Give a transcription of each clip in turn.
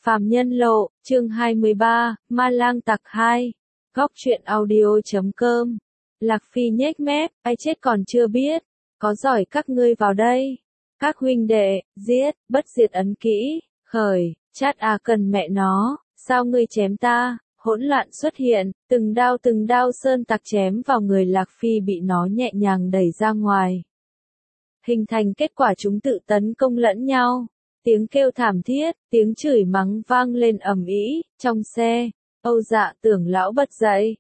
Phàm Nhân Lộ, chương 23, Ma Lang Tặc 2. Góc truyện audio.com. Lạc Phi nhếch mép, ai chết còn chưa biết, có giỏi các ngươi vào đây. Các huynh đệ, giết, bất diệt ấn kỹ, khởi, chát cần mẹ nó, sao ngươi chém ta, hỗn loạn xuất hiện, từng đao sơn tặc chém vào người Lạc Phi bị nó nhẹ nhàng đẩy ra ngoài. Hình thành kết quả chúng tự tấn công lẫn nhau. Tiếng kêu thảm thiết, tiếng chửi mắng vang lên ầm ĩ trong xe. Âu Dạ Tưởng lão bật dậy.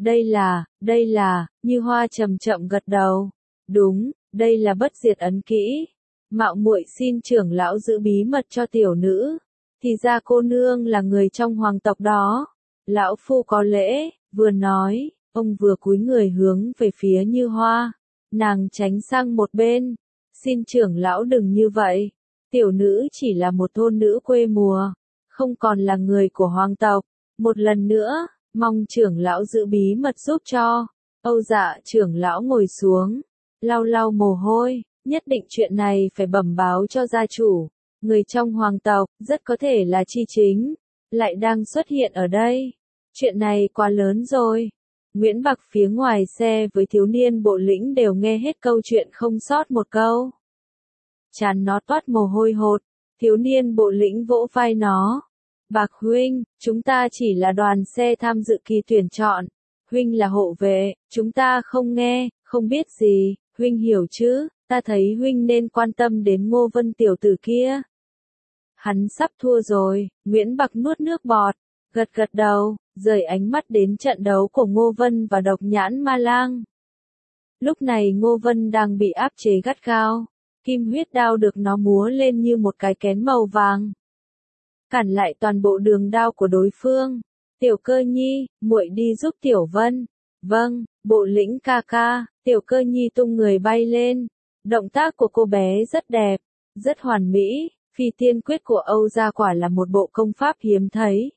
Đây là, Như Hoa chậm chậm gật đầu. Đúng, đây là bất diệt ấn kỹ. Mạo muội xin trưởng lão giữ bí mật cho tiểu nữ. Thì ra cô nương là người trong hoàng tộc đó. Lão phu có lễ, vừa nói, ông vừa cúi người hướng về phía Như Hoa. Nàng tránh sang một bên. Xin trưởng lão đừng như vậy. Tiểu nữ chỉ là một thôn nữ quê mùa, không còn là người của hoàng tộc. Một lần nữa, mong trưởng lão giữ bí mật giúp cho. Âu Dạ trưởng lão ngồi xuống, lau lau mồ hôi, nhất định chuyện này phải bẩm báo cho gia chủ. Người trong hoàng tộc, rất có thể là Chi Chính, lại đang xuất hiện ở đây. Chuyện này quá lớn rồi. Nguyễn Bạc phía ngoài xe với thiếu niên bộ lĩnh đều nghe hết câu chuyện không sót một câu. Chán nó toát mồ hôi hột, thiếu niên bộ lĩnh vỗ vai nó. Bạc huynh, chúng ta chỉ là đoàn xe tham dự kỳ tuyển chọn. Huynh là hộ vệ, chúng ta không nghe, không biết gì, huynh hiểu chứ, ta thấy huynh nên quan tâm đến Ngô Vân tiểu tử kia. Hắn sắp thua rồi, Nguyễn Bạc nuốt nước bọt, gật đầu, rời ánh mắt đến trận đấu của Ngô Vân và Độc Nhãn Ma Lang. Lúc này Ngô Vân đang bị áp chế gắt gao. Kim huyết đao được nó múa lên như một cái kén màu vàng, cản lại toàn bộ đường đao của đối phương. Tiểu Cơ Nhi, muội đi giúp Tiểu Vân. Vâng, bộ lĩnh ca ca. Tiểu Cơ Nhi tung người bay lên. Động tác của cô bé rất đẹp, rất hoàn mỹ. Phi tiên quyết của Âu Gia quả là một bộ công pháp hiếm thấy.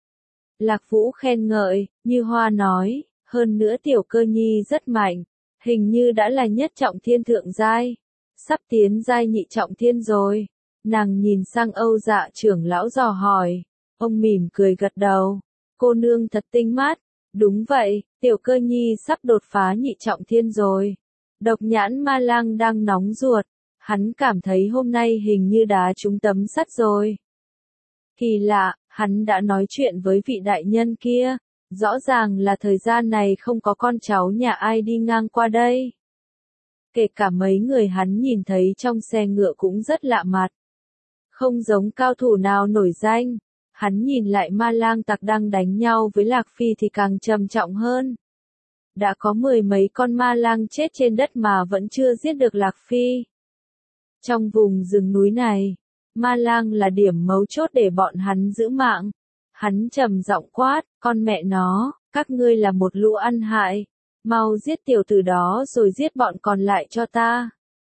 Lạc Vũ khen ngợi, Như Hoa nói, hơn nữa Tiểu Cơ Nhi rất mạnh, hình như đã là nhất trọng thiên thượng giai. Sắp tiến giai nhị trọng thiên rồi. Nàng nhìn sang Âu Dạ trưởng lão dò hỏi. Ông mỉm cười gật đầu. Cô nương thật tinh mắt. Đúng vậy, Tiểu Cơ Nhi sắp đột phá nhị trọng thiên rồi. Độc Nhãn Ma Lang đang nóng ruột. Hắn cảm thấy hôm nay hình như đá trúng tấm sắt rồi. Kỳ lạ, hắn đã nói chuyện với vị đại nhân kia. Rõ ràng là thời gian này không có con cháu nhà ai đi ngang qua đây. Kể cả mấy người hắn nhìn thấy trong xe ngựa cũng rất lạ mặt. Không giống cao thủ nào nổi danh. Hắn nhìn lại Ma Lang tặc đang đánh nhau với Lạc Phi thì càng trầm trọng hơn. Đã có 10 mấy con ma lang chết trên đất mà vẫn chưa giết được Lạc Phi. Trong vùng rừng núi này, ma lang là điểm mấu chốt để bọn hắn giữ mạng. Hắn trầm giọng quát, con mẹ nó, các ngươi là một lũ ăn hại. Mau giết tiểu tử đó rồi giết bọn còn lại cho ta.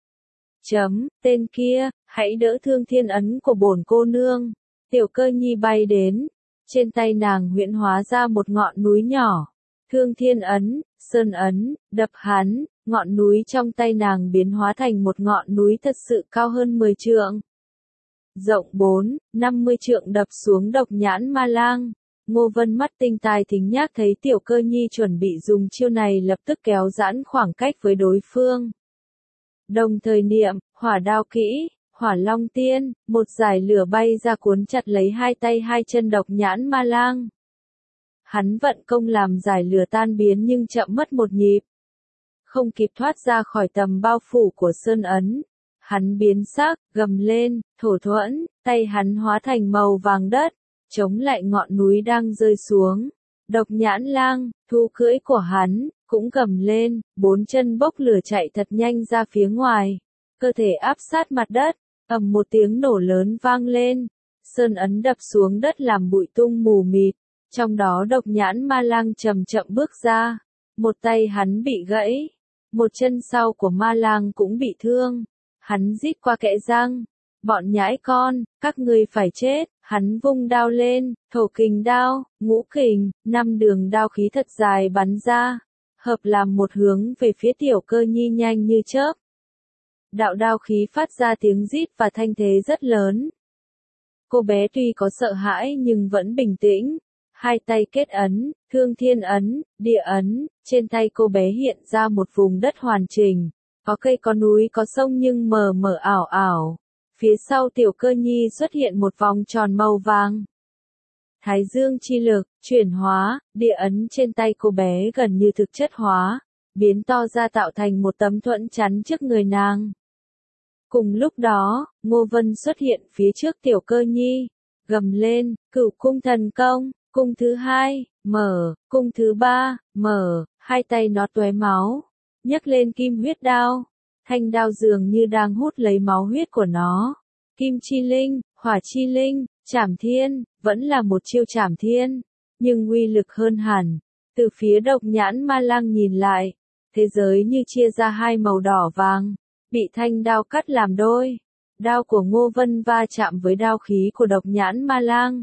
Tên kia, hãy đỡ thương thiên ấn của bổn cô nương. Tiểu Cơ Nhi bay đến. Trên tay nàng huyễn hóa ra một ngọn núi nhỏ. Thương thiên ấn, sơn ấn, đập hắn. Ngọn núi trong tay nàng biến hóa thành một ngọn núi thật sự cao hơn 10 trượng. Rộng 4-50 trượng đập xuống Độc Nhãn Ma Lang. Ngô Vân mắt tinh tai thính nhác thấy Tiểu Cơ Nhi chuẩn bị dùng chiêu này lập tức kéo giãn khoảng cách với đối phương. Đồng thời niệm, hỏa đao kỹ, hỏa long tiên, một dải lửa bay ra cuốn chặt lấy hai tay hai chân Độc Nhãn Ma Lang. Hắn vận công làm dải lửa tan biến nhưng chậm mất một nhịp. Không kịp thoát ra khỏi tầm bao phủ của sơn ấn. Hắn biến sắc, gầm lên, thổ thuẫn, tay hắn hóa thành màu vàng đất. Chống lại ngọn núi đang rơi xuống. Độc Nhãn Lang, thú cưỡi của hắn, cũng gầm lên, 4 chân bốc lửa chạy thật nhanh ra phía ngoài. Cơ thể áp sát mặt đất, ầm một tiếng nổ lớn vang lên. Sơn ấn đập xuống đất làm bụi tung mù mịt. Trong đó Độc Nhãn Ma Lang chậm chậm bước ra. Một tay hắn bị gãy. Một chân sau của Ma Lang cũng bị thương. Hắn rít qua kẽ răng. Bọn nhãi con, các ngươi phải chết. Hắn vung đao lên, thổ kình đao, ngũ kình, 5 đường đao khí thật dài bắn ra, hợp làm một hướng về phía Tiểu Cơ Nhi nhanh như chớp. Đạo đao khí phát ra tiếng rít và thanh thế rất lớn. Cô bé tuy có sợ hãi nhưng vẫn bình tĩnh. Hai tay kết ấn, thương thiên ấn, địa ấn, trên tay cô bé hiện ra một vùng đất hoàn chỉnh. Có cây có núi có sông nhưng mờ mờ ảo ảo. Phía sau Tiểu Cơ Nhi xuất hiện một vòng tròn màu vàng. Thái dương chi lực, chuyển hóa, địa ấn trên tay cô bé gần như thực chất hóa, biến to ra tạo thành một tấm thuẫn chắn trước người nàng. Cùng lúc đó, Ngô Vân xuất hiện phía trước Tiểu Cơ Nhi, gầm lên, Cửu cung thần công, cung thứ hai, mở, cung thứ ba, mở, hai tay nó tóe máu, nhấc lên kim huyết đao, thanh đao dường như đang hút lấy máu huyết của nó. Kim chi linh, hỏa chi linh, trảm thiên, vẫn là một chiêu trảm thiên, nhưng uy lực hơn hẳn. Từ phía Độc Nhãn Ma Lang nhìn lại, thế giới như chia ra hai màu đỏ vàng, bị thanh đao cắt làm đôi. Đao của Ngô Vân va chạm với đao khí của Độc Nhãn Ma Lang.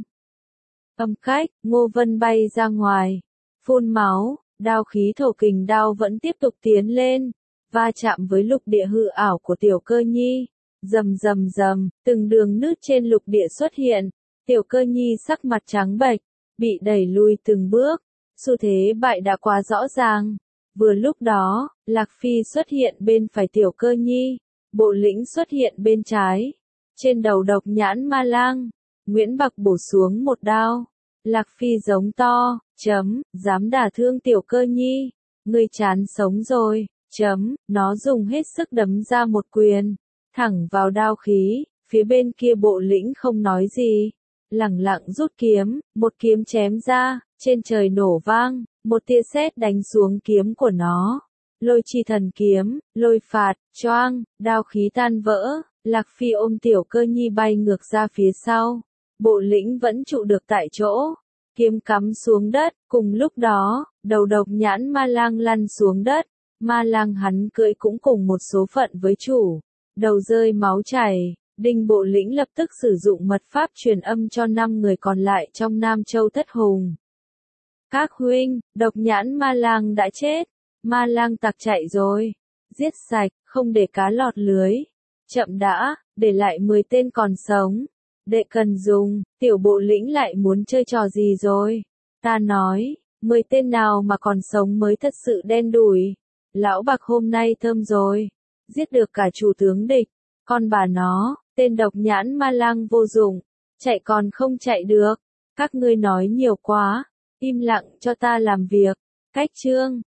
Âm cách, Ngô Vân bay ra ngoài, phun máu, đao khí thổ kình đao vẫn tiếp tục tiến lên, va chạm với lục địa hư ảo của Tiểu Cơ Nhi. Rầm rầm rầm, từng đường nứt trên lục địa xuất hiện, Tiểu Cơ Nhi sắc mặt trắng bệch, bị đẩy lui từng bước, xu thế bại đã quá rõ ràng. Vừa lúc đó, Lạc Phi xuất hiện bên phải Tiểu Cơ Nhi, Bộ Lĩnh xuất hiện bên trái. Trên đầu Độc Nhãn Ma Lang, Nguyễn Bạc bổ xuống một đao. Lạc Phi giống to, dám đả thương Tiểu Cơ Nhi, ngươi chán sống rồi, nó dùng hết sức đấm ra một quyền, thẳng vào đao khí, phía bên kia Bộ Lĩnh không nói gì, lẳng lặng rút kiếm, một kiếm chém ra, trên trời nổ vang, một tia sét đánh xuống kiếm của nó. Lôi chi thần kiếm, lôi phạt, choang, đao khí tan vỡ, Lạc Phi ôm Tiểu Cơ Nhi bay ngược ra phía sau. Bộ Lĩnh vẫn trụ được tại chỗ, kiếm cắm xuống đất, cùng lúc đó, đầu Độc Nhãn Ma Lang lăn xuống đất, Ma Lang hắn cưỡi cũng cùng một số phận với chủ, đầu rơi máu chảy. Đinh Bộ Lĩnh lập tức sử dụng mật pháp truyền âm cho 5 người còn lại trong Nam Châu Thất Hùng. Các huynh, Độc Nhãn Ma Lang đã chết, Ma Lang tặc chạy rồi, giết sạch, không để cá lọt lưới. Chậm đã, để lại 10 tên còn sống. Đệ cần dùng, Tiểu Bộ Lĩnh lại muốn chơi trò gì rồi? Ta nói, 10 tên nào mà còn sống mới thật sự đen đủi. Lão Bạc hôm nay thơm rồi, giết được cả chủ tướng địch, con bà nó, tên Độc Nhãn Ma Lang vô dụng, chạy còn không chạy được. Các ngươi nói nhiều quá, im lặng cho ta làm việc. Cách chương